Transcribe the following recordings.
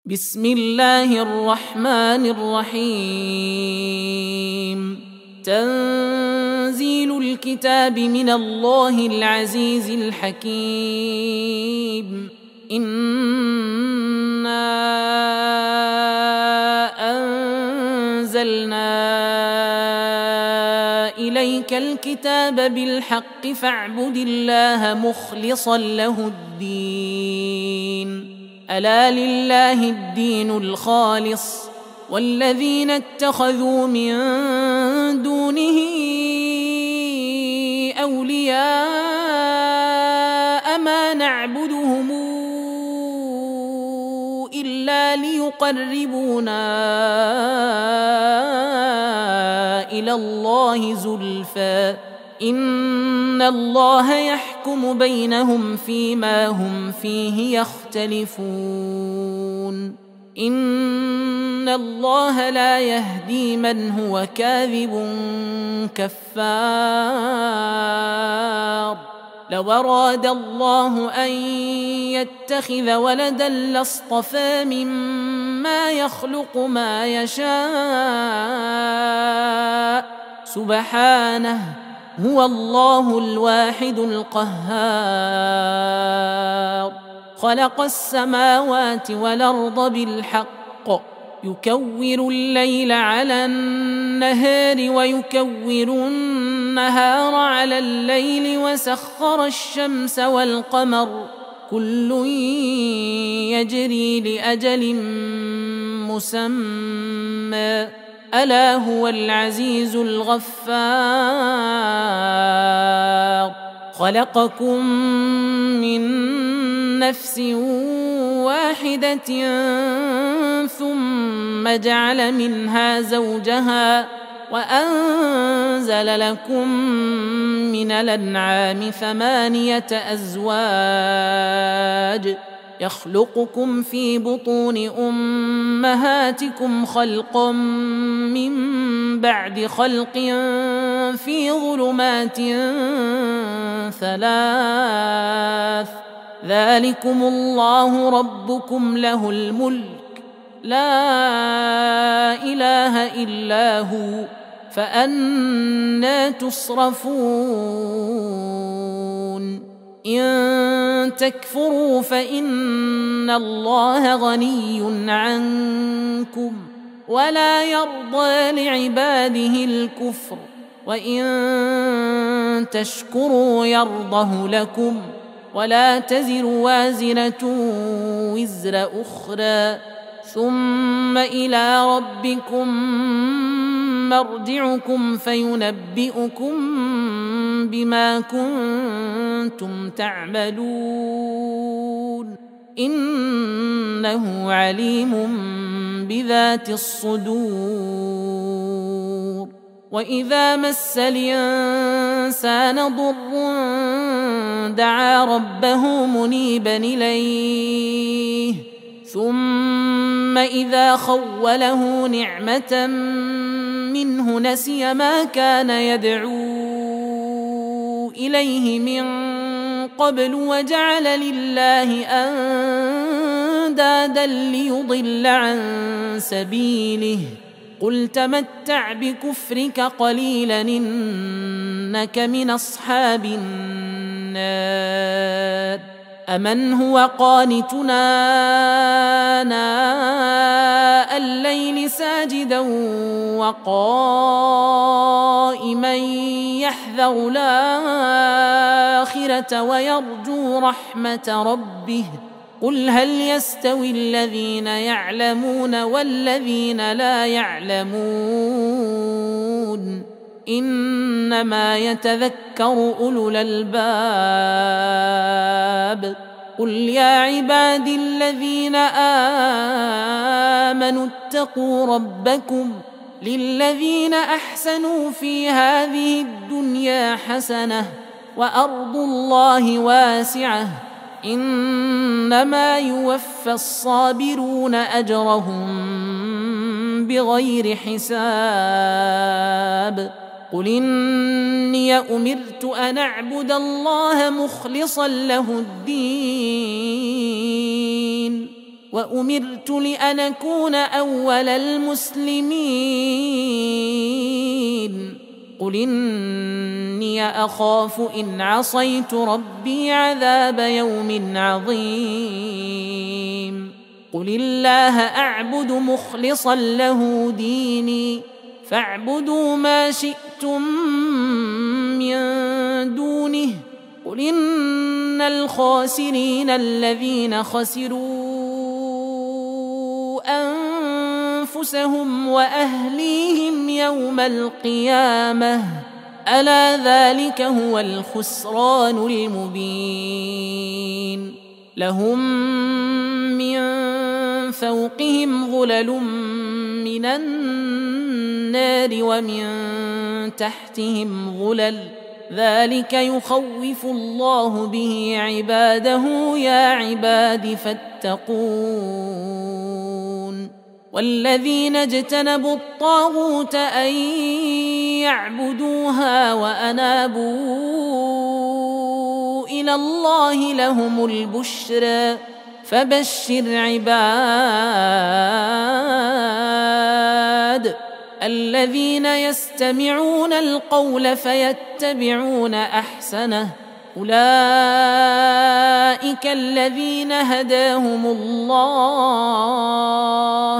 بسم الله الرحمن الرحيم. تنزيل الكتاب من الله العزيز الحكيم. إنا أنزلنا إليك الكتاب بالحق فاعبد الله مخلصا له الدين. ألا لله الدين الخالص والذين اتخذوا من دونه أولياء ما نعبدهم إلا ليقربونا إلى الله زلفى إن الله يحكم بينهم فيما هم فيه يختلفون. إن الله لا يهدي من هو كاذب كفار. لو أراد الله أن يتخذ ولدا لاصطفى مما يخلق ما يشاء سبحانه هو الله الواحد القهار. خلق السماوات والأرض بالحق يكور الليل على النهار ويكور النهار على الليل وسخر الشمس والقمر كل يجري لأجل مسمى ألا هو العزيز الغفار. خلقكم من نفس واحدة ثم جعل منها زوجها وأنزل لكم من الأنعام 8 أزواج يخلقكم في بطون أمهاتكم خلقا من بعد خلق في ظلمات 3 ذلكم الله ربكم له الملك لا إله إلا هو فأنى تصرفون. إن تكفروا فإن الله غني عنكم ولا يرضى لعباده الكفر وإن تشكروا يرضه لكم ولا تزر وازرة وزر أخرى ثم إلى ربكم مرجعكم فينبئكم بما كنتم تعملون إنه عليم بذات الصدور. وإذا مس الإنسان ضر دعا ربه منيبا إليه ثم إذا خوله نعمة منه نسي ما كان يدعو إليه من قبل وجعل لله أندادا ليضل عن سبيله قل تمتع بكفرك قليلا إنك من أصحاب النار. أمن هو قانتنا آناء الليل ساجدا وقائما يحذر الآخرة ويرجو رحمة ربه قل هل يستوي الذين يعلمون والذين لا يعلمون إنما يتذكر أولو الألباب. قل يا عبادي الذين آمنوا اتقوا ربكم للذين أحسنوا في هذه الدنيا حسنة وأرض الله واسعة إنما يوفى الصابرون أجرهم بغير حساب. قل إني أمرت أن أعبد الله مخلصا له الدين وأمرت لأن أكون أول المسلمين قل إني أخاف إن عصيت ربي عذاب يوم عظيم قل الله أعبد مخلصا له ديني فاعبدوا ما شئتم من دونه قل إن الخاسرين الذين خسروا أنفسهم وأهليهم يوم القيامة ألا ذلك هو الخسران المبين لهم من فوقهم ظلل من النار ومن تحتهم ظلل ذلك يخوف الله به عباده يا عباد فاتقون والذين اجتنبوا الطاغوت أن يعبدوها وأنابوا إلى الله لهم البشرى فبشر عباد الذين يستمعون القول فيتبعون أحسنه أولئك الذين هداهم الله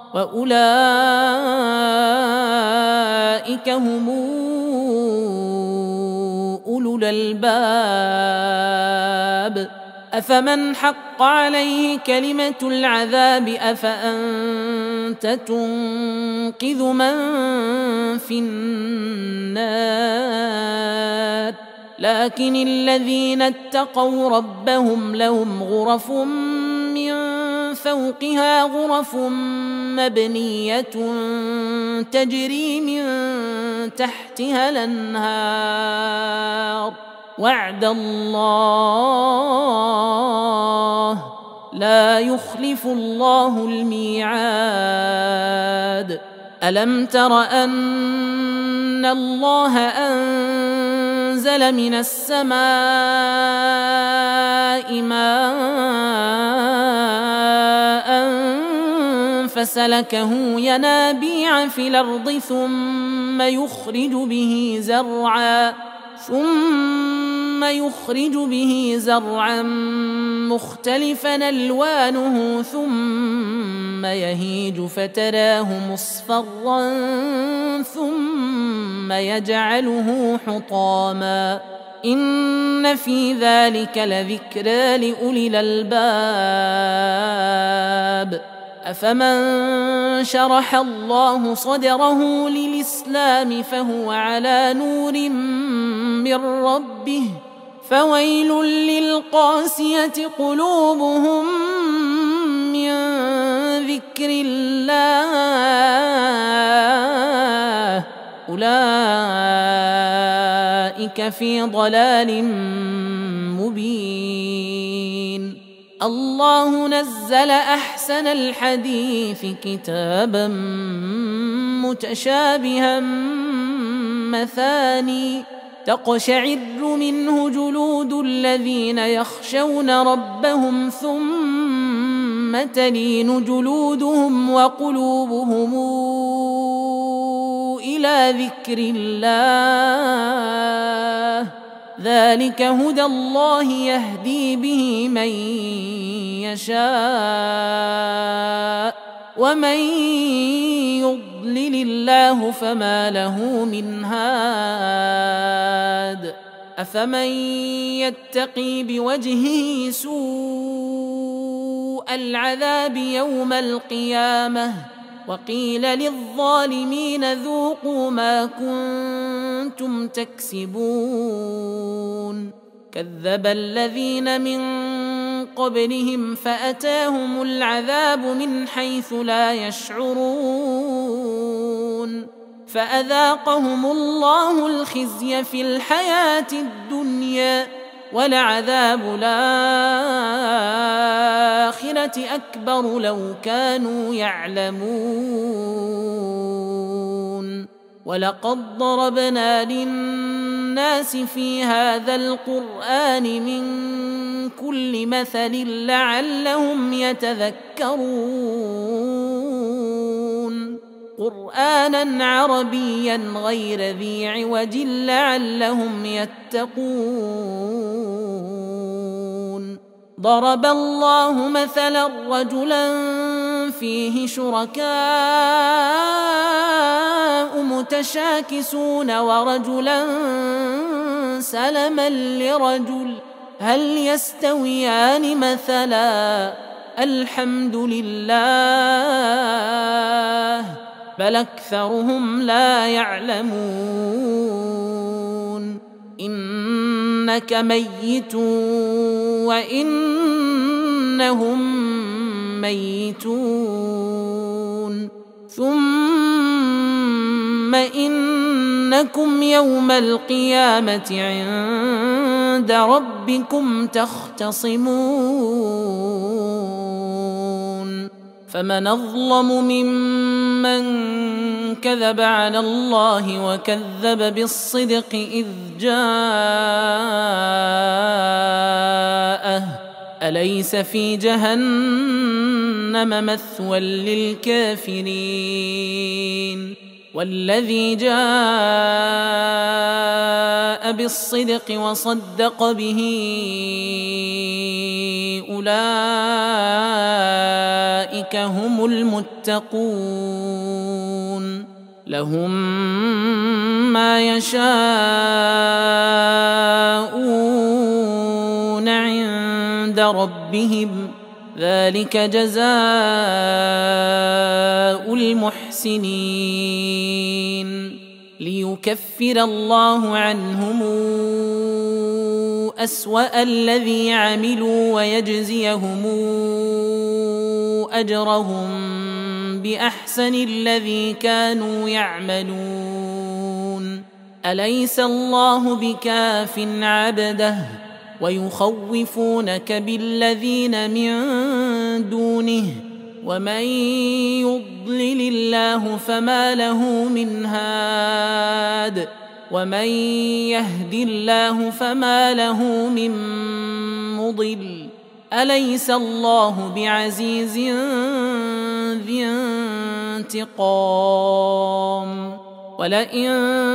وأولئك هم أولو الألباب أفمن حق عليه كلمة العذاب أفأنت تنقذ من في النار لكن الذين اتقوا ربهم لهم غرف من فوقها غرف مبنية تجري من تحتها الأنهار وعد الله لا يخلف الله الميعاد ألم تر أن الله أنزل من السماء ماء فسلكه ينابيع في الأرض ثم يخرج به زرعا مختلفا ألوانه ثم يهيج فتراه مصفرا ثم يجعله حطاما إن في ذلك لذكرى لأولي الألباب أفمن شرح الله صدره للإسلام فهو على نور من ربه فويل للقاسية قلوبهم من ذكر الله أولئك في ضلال مبين الله نزل أحسن الحديث كتابا متشابها مثاني تقشعر منه جلود الذين يخشون ربهم ثم تلين جلودهم وقلوبهم إلى ذكر الله ذلك هدى الله يهدي به من يشاء ومن يضلل الله فما له من هاد أفمن يتقي بوجهه سوء العذاب يوم القيامة وقيل للظالمين ذوقوا ما كنتم تكسبون كذب الذين من قبلهم فأتاهم العذاب من حيث لا يشعرون فأذاقهم الله الخزي في الحياة الدنيا ولعذاب الآخرة أكبر لو كانوا يعلمون ولقد ضربنا للناس في هذا القرآن من كل مثل لعلهم يتذكرون قرآنا عربيا غير ذي عوج لعلهم يتقون ضرب الله مثلا رجلا فيه شركاء متشاكسون ورجلا سلما لرجل هل يستويان مثلا الحمد لله بل أكثرهم لا يعلمون إنك ميت وإنهم ميتون ثم إنكم يوم القيامة عند ربكم تختصمون فمن أظلم ممن كذب على الله وكذب بالصدق إذ جاءه أليس في جهنم مثوى للكافرين والذي جاء بالصدق وصدق به أولئك هم المتقون لهم ما يشاءون عند ربهم ذلك جزاء المحسنين ليكفر الله عنهم أسوأ الذي عملوا ويجزيهم أجرهم بأحسن الذي كانوا يعملون أليس الله بكاف عبده ويخوفونك بالذين من دونه ومن يضلل الله فما له من هاد ومن يهد الله فما له من مضل أليس الله بعزيز ذي انتقام ولئن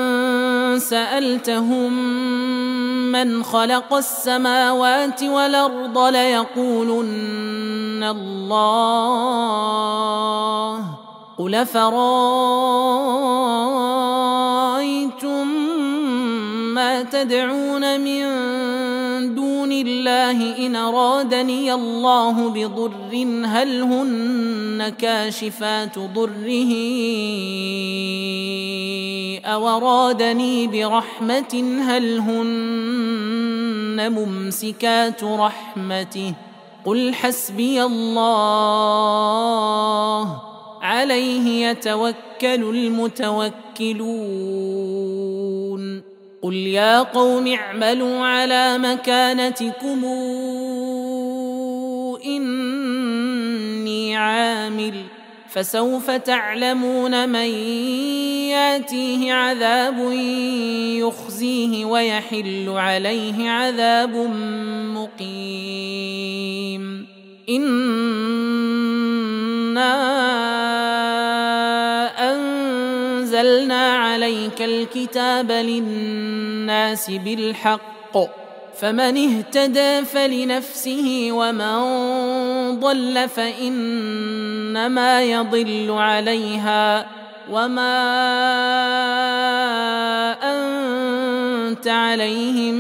سألتهم من خلق السماوات والأرض ليقولن الله قل فرأيتم ما تدعون من دون الله إن أرادني الله بضر هل هن كاشفات ضره أو أرادني برحمة هل هن ممسكات رحمته قل حسبي الله عليه يتوكل المتوكلون قل يا قوم اعملوا على مكانتكم إني عامل فسوف تعلمون من ياتيه عذاب يخزيه ويحل عليه عذاب مقيم إنا أنزلنا عليك الكتاب للناس بالحق فمن اهتدى فلنفسه ومن ضل فإنما يضل عليها وما أنت عليهم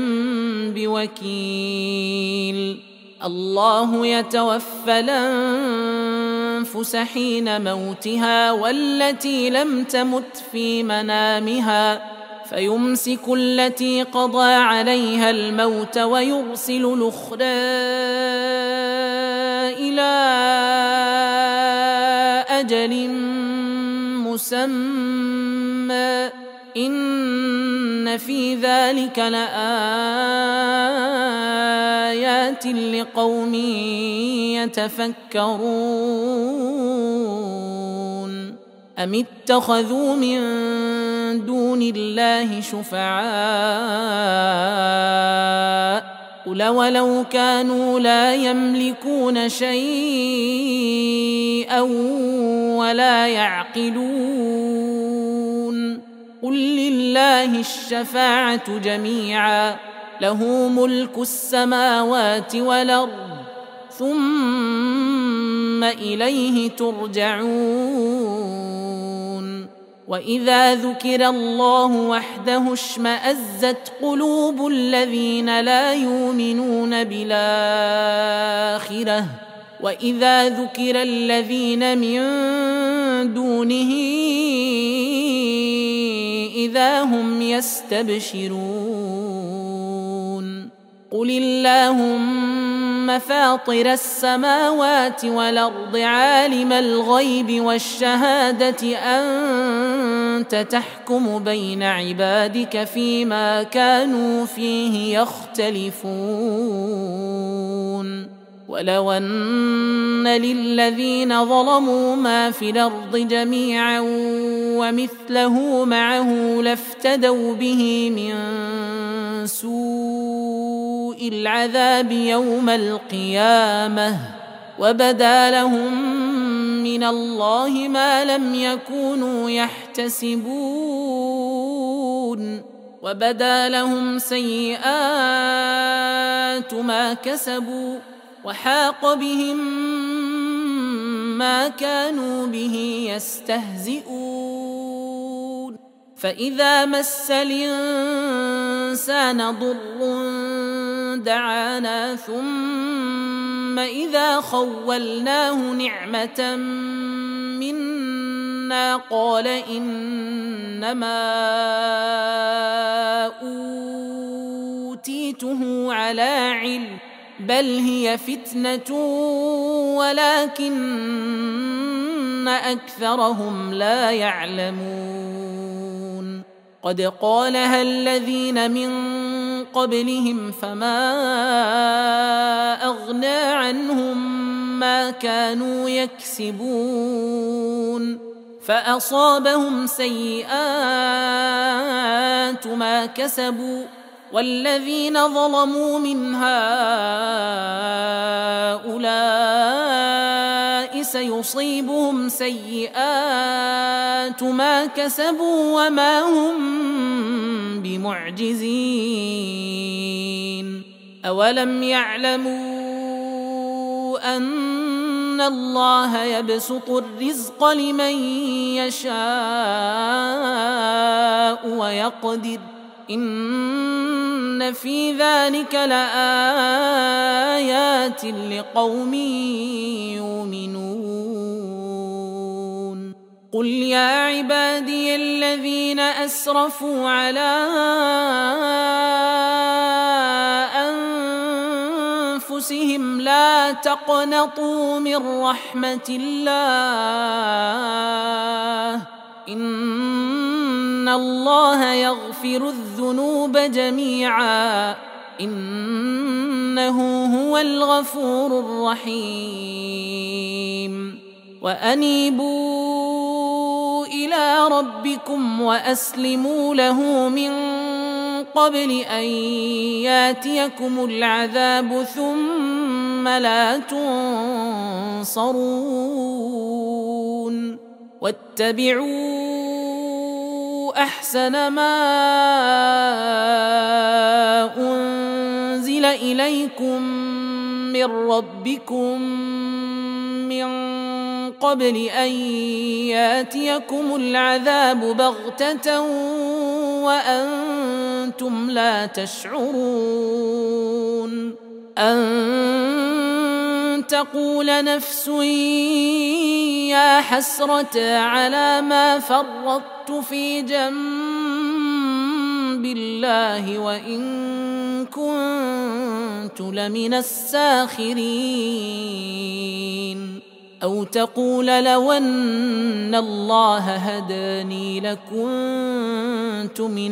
بوكيل الله يتوفى الأنفس حين موتها والتي لم تمت في منامها فيمسك التي قضى عليها الموت ويرسل الأخرى إلى أجل مسمى إن في ذلك لآيات لقوم يتفكرون أم اتخذوا من دون الله شفعاء قل ولو كانوا لا يملكون شيئا ولا يعقلون قل لله الشفاعة جميعا له ملك السماوات والأرض ثم إليه ترجعون وإذا ذكر الله وحده اشمأزت قلوب الذين لا يؤمنون بالآخرة وإذا ذكر الذين من دونه إذا هم يستبشرون قل اللهم فاطر السماوات والأرض عالم الغيب والشهادة أنت تحكم بين عبادك فيما كانوا فيه يختلفون ولو أن للذين ظلموا ما في الأرض جميعا ومثله معه لافتدوا به من سوء العذاب يوم القيامة وبدا لهم من الله ما لم يكونوا يحتسبون وبدا لهم سيئات ما كسبوا وحاق بهم ما كانوا به يستهزئون فإذا مس الإنسان ضر دعانا ثم إذا خولناه نعمة منا قال إنما أوتيته على علم بل هي فتنة ولكن أكثرهم لا يعلمون قد قالها الذين من قبلهم فما أغنى عنهم ما كانوا يكسبون فأصابهم سيئات ما كسبوا والذين ظلموا من هؤلاء سيصيبهم سيئات ما كسبوا وما هم بمعجزين أولم يعلموا أن الله يبسط الرزق لمن يشاء ويقدر إن في ذلك لآيات لقوم يؤمنون قل يا عبادي الذين أسرفوا على أنفسهم لا تقنطوا من رحمة الله إن الله يغفر الذنوب جميعا إنه هو الغفور الرحيم وأنيبوا إلى ربكم وأسلموا له من قبل أن ياتيكم العذاب ثم لا تنصرون واتبعوا أحسن ما أنزل إليكم من ربكم من قبل أن ياتيكم العذاب بغتة وأنتم لا تشعرون أن تقول نفس يا حسرة على ما فرطت في جنب الله وإن كنت لمن الساخرين أو تقول لو أن الله هداني لكنت من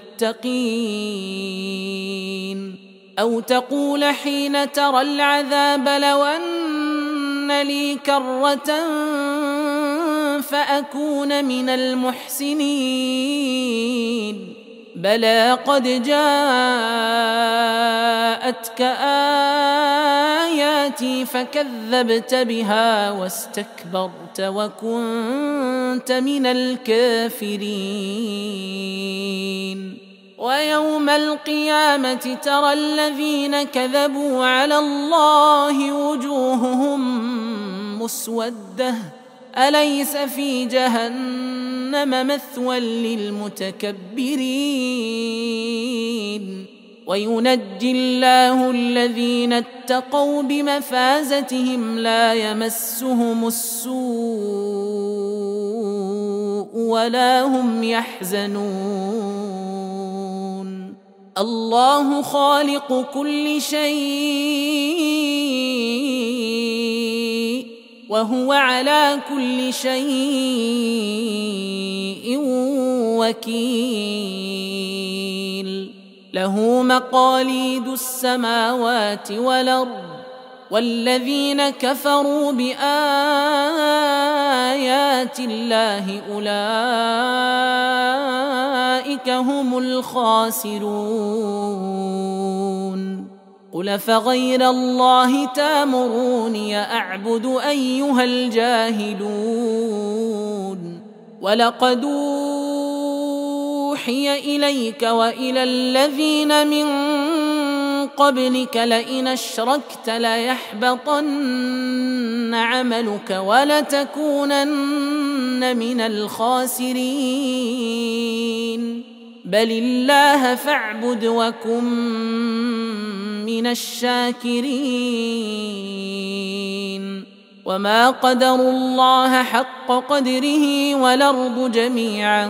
المتقين أو تقول حين ترى العذاب لو أن لي كرة فأكون من المحسنين بلى قد جاءتك آياتي فكذبت بها واستكبرت وكنت من الكافرين ويوم القيامة ترى الذين كذبوا على الله وجوههم مسودة أليس في جهنم مثوى للمتكبرين وينجي الله الذين اتقوا بمفازتهم لا يمسهم السوء ولا هم يحزنون الله خالق كل شيء وهو على كل شيء وكيل له مقاليد السماوات والأرض والذين كفروا بآيات الله أولئك هم الخاسرون قل فغير الله تامروني أعبد أيها الجاهلون ولقد أوحي إليك وإلى الذين من قبلك لئن أشركت ليحبطن عملك ولتكونن من الخاسرين بل الله فاعبد وكن من الشاكرين وما قدروا الله حق قدره والأرض جميعا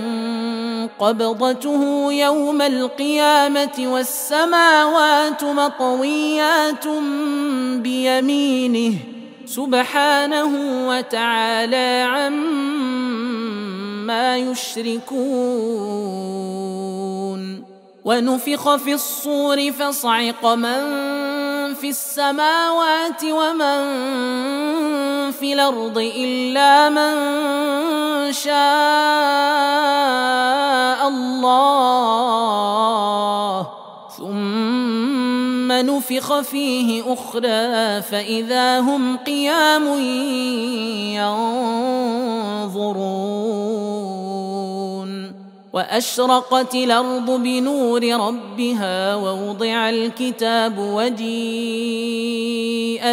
قبضته يوم القيامة والسماوات مطويات بيمينه سبحانه وتعالى عما يشركون ونفخ في الصور فصعق من في السماوات ومن في الأرض إلا من شاء الله ثم نفخ فيه أخرى فإذا هم قيام ينظرون وأشرقت الأرض بنور ربها ووضع الكتاب وجيء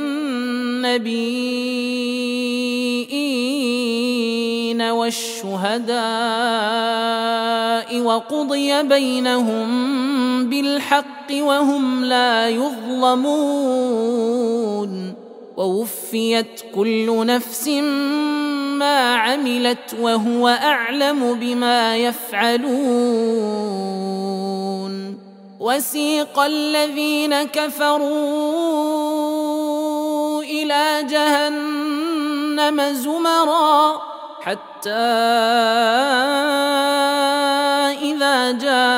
بالنبيين والشهداء وقضي بينهم بالحق وهم لا يظلمون ووفيت كل نفس ما عملت وهو أعلم بما يفعلون وسيق الذين كفروا إلى جهنم زمرا حتى إذا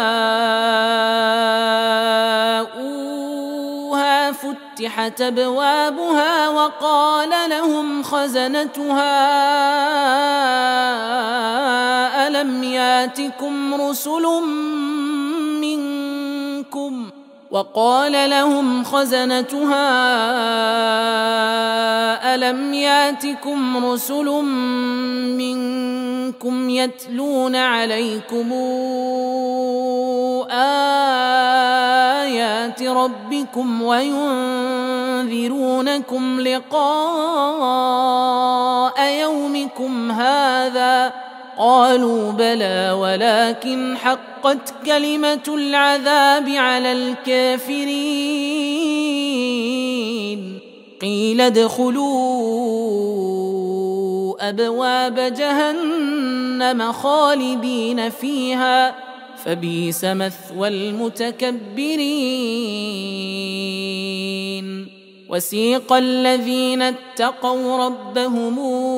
جاءوها فتحت أبوابها وقال لهم خزنتها ألم ياتكم رسل منكم يتلون عليكم آيات ربكم وينذرونكم لقاء يومكم هذا قالوا بلى ولكن حقت كلمة العذاب على الكافرين قيل ادخلوا أبواب جهنم خالدين فيها فبئس مثوى المتكبرين وسيق الذين اتقوا ربهم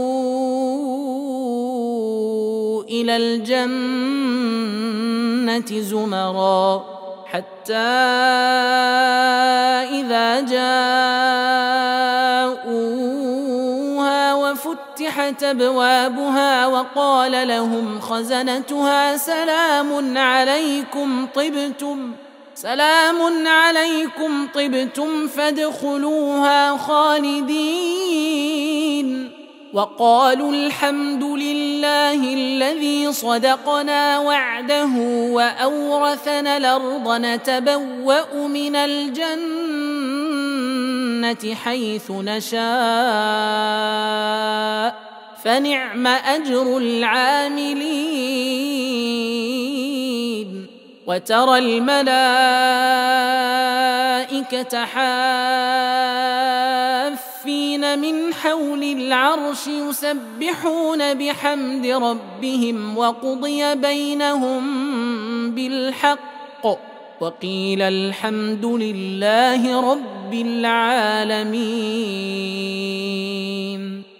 إلى الجنة زمرا حتى إذا جاءوها وفتحت وفتحت أبوابها وقال لهم خزنتها سلام عليكم طبتم فادخلوها خالدين. وقالوا الحمد لله الذي صدقنا وعده وأورثنا الأرض نتبوأ من الجنة حيث نشاء فنعم أجر العاملين. وترى الملائكة حافين من حول العرش يسبحون بحمد ربهم وقضي بينهم بالحق وقيل الحمد لله رب العالمين.